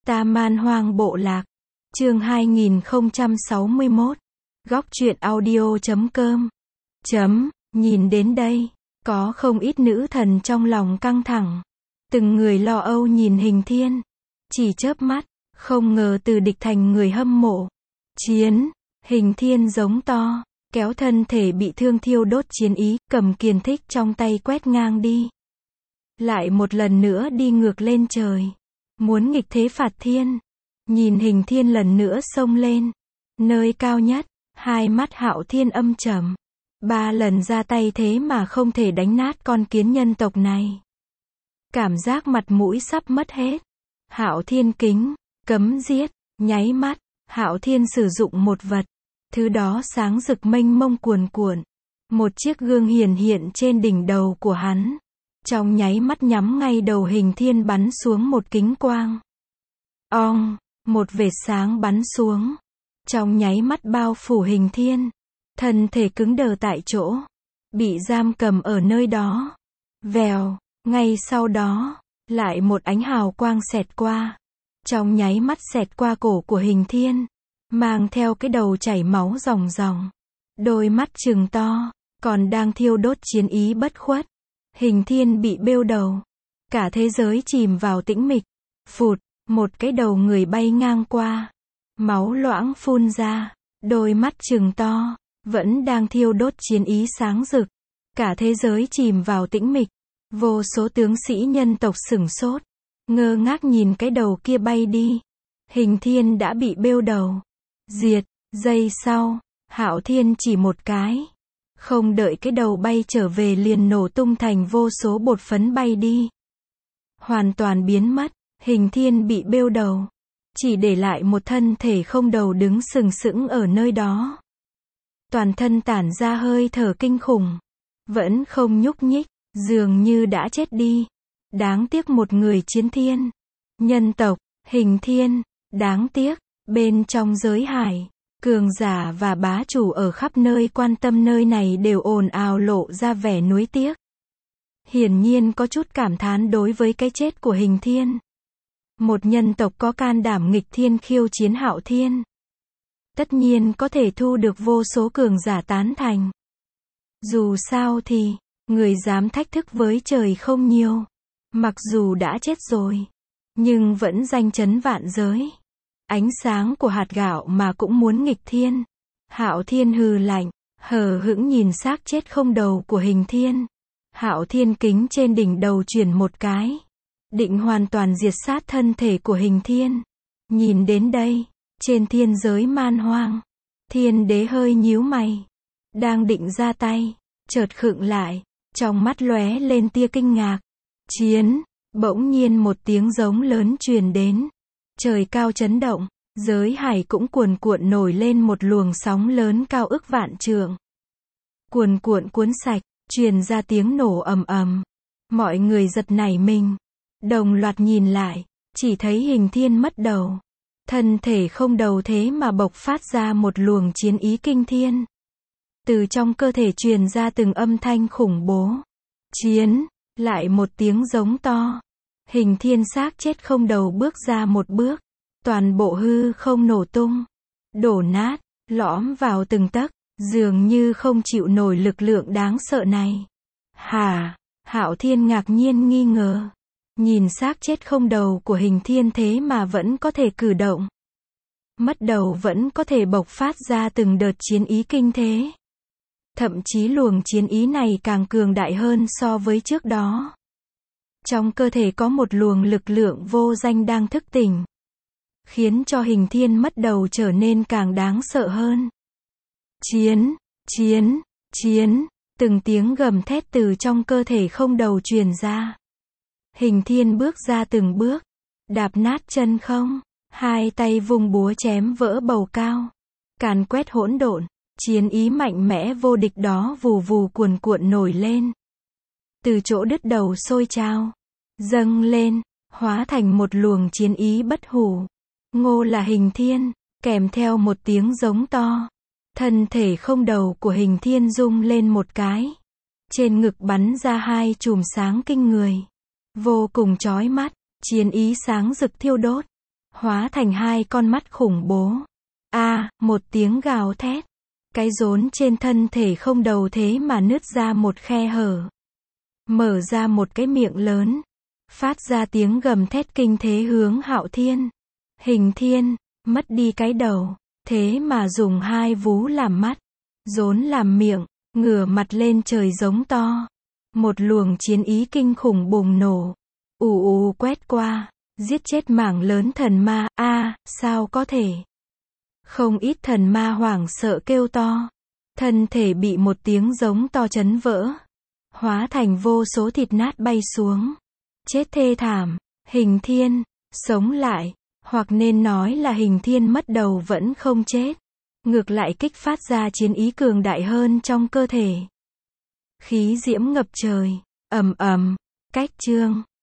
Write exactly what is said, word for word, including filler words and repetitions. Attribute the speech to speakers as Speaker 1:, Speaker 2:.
Speaker 1: Ta Man Hoang Bộ Lạc. Chương hai nghìn không trăm sáu mươi mốt. Góc truyện audio chấm com. Chấm, nhìn đến đây, có không ít nữ thần trong lòng căng thẳng. Từng người lo âu nhìn Hình Thiên. Chỉ chớp mắt, không ngờ từ địch thành người hâm mộ. Chiến, Hình Thiên giống to, kéo thân thể bị thương thiêu đốt chiến ý, cầm kiền thích trong tay quét ngang đi. Lại một lần nữa đi ngược lên trời. Muốn nghịch thế phạt thiên. Nhìn Hình Thiên lần nữa xông lên. Nơi cao nhất, hai mắt Hạo Thiên âm trầm. Ba lần ra tay thế mà không thể đánh nát con kiến nhân tộc này. Cảm giác mặt mũi sắp mất hết. Hạo Thiên kính, cấm giết, nháy mắt, Hạo Thiên sử dụng một vật. Thứ đó sáng rực mênh mông cuồn cuộn. Một chiếc gương hiển hiện trên đỉnh đầu của hắn. Trong nháy mắt nhắm ngay đầu Hình Thiên bắn xuống một kính quang. Ong, một vệt sáng bắn xuống. Trong nháy mắt bao phủ Hình Thiên. Thân thể cứng đờ tại chỗ. Bị giam cầm ở nơi đó. Vèo, ngay sau đó, lại một ánh hào quang xẹt qua. Trong nháy mắt xẹt qua cổ của Hình Thiên. Mang theo cái đầu chảy máu ròng ròng. Đôi mắt trừng to, còn đang thiêu đốt chiến ý bất khuất. Hình Thiên bị bêu đầu. Cả thế giới chìm vào tĩnh mịch. Phụt, một cái đầu người bay ngang qua. Máu loãng phun ra. Đôi mắt trừng to, vẫn đang thiêu đốt chiến ý sáng rực. Cả thế giới chìm vào tĩnh mịch. Vô số tướng sĩ nhân tộc sửng sốt. Ngơ ngác nhìn cái đầu kia bay đi. Hình Thiên đã bị bêu đầu. Diệt, giây sau, Hạo Thiên chỉ một cái. Không đợi cái đầu bay trở về liền nổ tung thành vô số bột phấn bay đi. Hoàn toàn biến mất, Hình Thiên bị bêu đầu. Chỉ để lại một thân thể không đầu đứng sừng sững ở nơi đó. Toàn thân tản ra hơi thở kinh khủng. Vẫn không nhúc nhích, dường như đã chết đi. Đáng tiếc một người chiến thiên. Nhân tộc, Hình Thiên, đáng tiếc, bên trong giới hải. Cường giả và bá chủ ở khắp nơi quan tâm nơi này đều ồn ào lộ ra vẻ nuối tiếc. Hiển nhiên có chút cảm thán đối với cái chết của Hình Thiên. Một nhân tộc có can đảm nghịch thiên khiêu chiến Hạo Thiên. Tất nhiên có thể thu được vô số cường giả tán thành. Dù sao thì, người dám thách thức với trời không nhiều. Mặc dù đã chết rồi, nhưng vẫn danh chấn vạn giới. Ánh sáng của hạt gạo mà cũng muốn nghịch thiên. Hạo Thiên hừ lạnh, hờ hững nhìn xác chết không đầu của Hình Thiên. Hạo Thiên kính trên đỉnh đầu chuyển một cái. Định hoàn toàn diệt sát thân thể của Hình Thiên. Nhìn đến đây, trên thiên giới man hoang. Thiên đế hơi nhíu mày. Đang định ra tay, chợt khựng lại. Trong mắt lóe lên tia kinh ngạc. Chiến, bỗng nhiên một tiếng giống lớn truyền đến. Trời cao chấn động, giới hải cũng cuồn cuộn nổi lên một luồng sóng lớn cao ức vạn trượng. Cuồn cuộn cuốn sạch, truyền ra tiếng nổ ầm ầm. Mọi người giật nảy mình, đồng loạt nhìn lại, chỉ thấy Hình Thiên mất đầu. Thân thể không đầu thế mà bộc phát ra một luồng chiến ý kinh thiên. Từ trong cơ thể truyền ra từng âm thanh khủng bố. Chiến, lại một tiếng giống to. Hình Thiên xác chết không đầu bước ra một bước. Toàn bộ hư không nổ tung. Đổ nát, lõm vào từng tấc. Dường như không chịu nổi lực lượng đáng sợ này. Hả? Hạo Thiên ngạc nhiên nghi ngờ. Nhìn xác chết không đầu của Hình Thiên thế mà vẫn có thể cử động. Mất đầu vẫn có thể bộc phát ra từng đợt chiến ý kinh thế. Thậm chí luồng chiến ý này càng cường đại hơn so với trước đó. Trong cơ thể có một luồng lực lượng vô danh đang thức tỉnh. Khiến cho Hình Thiên mất đầu trở nên càng đáng sợ hơn. Chiến, chiến, chiến, từng tiếng gầm thét từ trong cơ thể không đầu truyền ra. Hình Thiên bước ra từng bước, đạp nát chân không, hai tay vung búa chém vỡ bầu cao. Càn quét hỗn độn, chiến ý mạnh mẽ vô địch đó vù vù cuồn cuộn nổi lên. Từ chỗ đứt đầu sôi trào, dâng lên, hóa thành một luồng chiến ý bất hủ. Ngô là Hình Thiên, kèm theo một tiếng giống to. Thân thể không đầu của Hình Thiên rung lên một cái. Trên ngực bắn ra hai chùm sáng kinh người. Vô cùng chói mắt, chiến ý sáng rực thiêu đốt. hóa thành hai con mắt khủng bố. A, một tiếng gào thét. Cái rốn trên thân thể không đầu thế mà nứt ra một khe hở. Mở ra một cái miệng lớn. Phát ra tiếng gầm thét kinh thế hướng Hạo Thiên. Hình Thiên, mất đi cái đầu. Thế mà dùng hai vú làm mắt. Rốn làm miệng, ngửa mặt lên trời giống to. Một luồng chiến ý kinh khủng bùng nổ. Ù ù quét qua. Giết chết mảng lớn thần ma. A, sao có thể? Không ít thần ma hoảng sợ kêu to. Thân thể bị một tiếng giống to chấn vỡ. Hóa thành vô số thịt nát bay xuống. Chết thê thảm. Hình Thiên, sống lại. Hoặc nên nói là Hình Thiên mất đầu vẫn không chết. Ngược lại kích phát ra chiến ý cường đại hơn trong cơ thể. Khí diễm ngập trời. Ầm ầm. Cách chương.